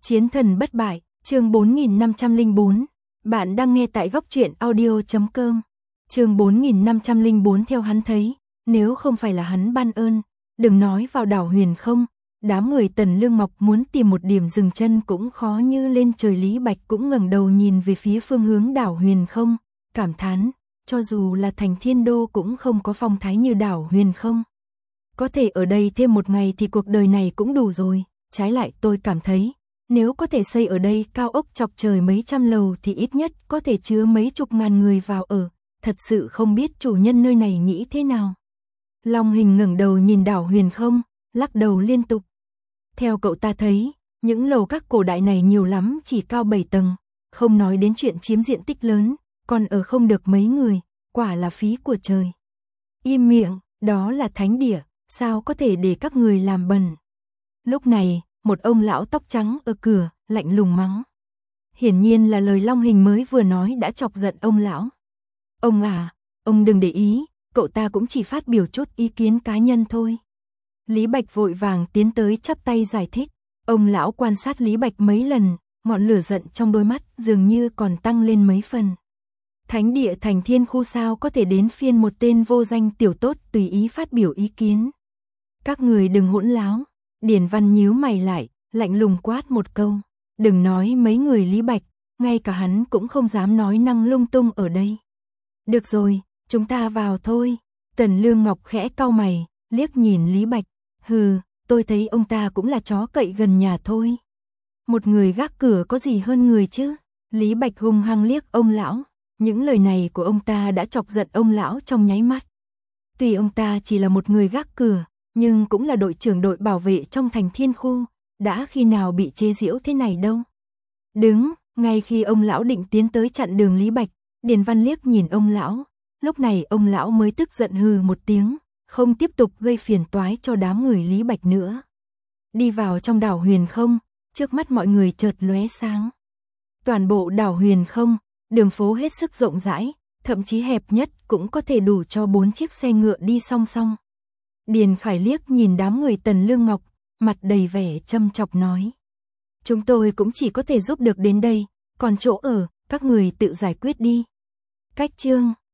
Chiến thần bất bại, chương 4504. Bạn đang nghe tại góc truyện audio.com. Chương 4504. Theo hắn thấy, nếu không phải là hắn ban ơn, đừng nói vào đảo Huyền Không, đám người Tần Lương Ngọc muốn tìm một điểm dừng chân cũng khó như lên trời. Lý Bạch cũng ngẩng đầu nhìn về phía phương hướng đảo Huyền Không, cảm thán, cho dù là thành Thiên Đô cũng không có phong thái như đảo Huyền Không. Có thể ở đây thêm một ngày thì cuộc đời này cũng đủ rồi, trái lại tôi cảm thấy, nếu có thể xây ở đây cao ốc chọc trời mấy trăm lầu thì ít nhất có thể chứa mấy chục ngàn người vào ở, thật sự không biết chủ nhân nơi này nghĩ thế nào. Long Hình ngẩng đầu nhìn đảo Huyền Không, lắc đầu liên tục. Theo cậu ta thấy, những lầu các cổ đại này nhiều lắm chỉ cao 7 tầng, không nói đến chuyện chiếm diện tích lớn, còn ở không được mấy người, quả là phí của trời. Im miệng, đó là thánh địa, sao có thể để các người làm bẩn. Lúc này, một ông lão tóc trắng ở cửa, lạnh lùng mắng. Hiển nhiên là lời Long Hình mới vừa nói đã chọc giận ông lão. Ông à, ông đừng để ý, cậu ta cũng chỉ phát biểu chút ý kiến cá nhân thôi. Lý Bạch vội vàng tiến tới chắp tay giải thích. Ông lão quan sát Lý Bạch mấy lần, ngọn lửa giận trong đôi mắt dường như còn tăng lên mấy phần. Thánh địa Thành Thiên khu sao có thể đến phiên một tên vô danh tiểu tốt tùy ý phát biểu ý kiến. Các người đừng hỗn láo. Điển Văn nhíu mày lại, lạnh lùng quát một câu. Đừng nói mấy người Lý Bạch, ngay cả hắn cũng không dám nói năng lung tung ở đây. Được rồi, chúng ta vào thôi. Tần Lương Ngọc khẽ cau mày, liếc nhìn Lý Bạch. Hừ, tôi thấy ông ta cũng là chó cậy gần nhà thôi. Một người gác cửa có gì hơn người chứ? Lý Bạch hung hăng liếc ông lão. Những lời này của ông ta đã chọc giận ông lão trong nháy mắt. Tuy ông ta chỉ là một người gác cửa, nhưng cũng là đội trưởng đội bảo vệ trong thành Thiên khu, đã khi nào bị chế giễu thế này đâu. Đứng, ngay khi ông lão định tiến tới chặn đường Lý Bạch, Điền Văn liếc nhìn ông lão, lúc này ông lão mới tức giận hừ một tiếng, không tiếp tục gây phiền toái cho đám người Lý Bạch nữa. Đi vào trong đảo Huyền Không, trước mắt mọi người chợt lóe sáng. Toàn bộ đảo Huyền Không, đường phố hết sức rộng rãi, thậm chí hẹp nhất cũng có thể đủ cho 4 chiếc xe ngựa đi song song. Điền Khải liếc nhìn đám người Tần Lương Ngọc, mặt đầy vẻ châm chọc nói. Chúng tôi cũng chỉ có thể giúp được đến đây, còn chỗ ở, các người tự giải quyết đi. Cách chương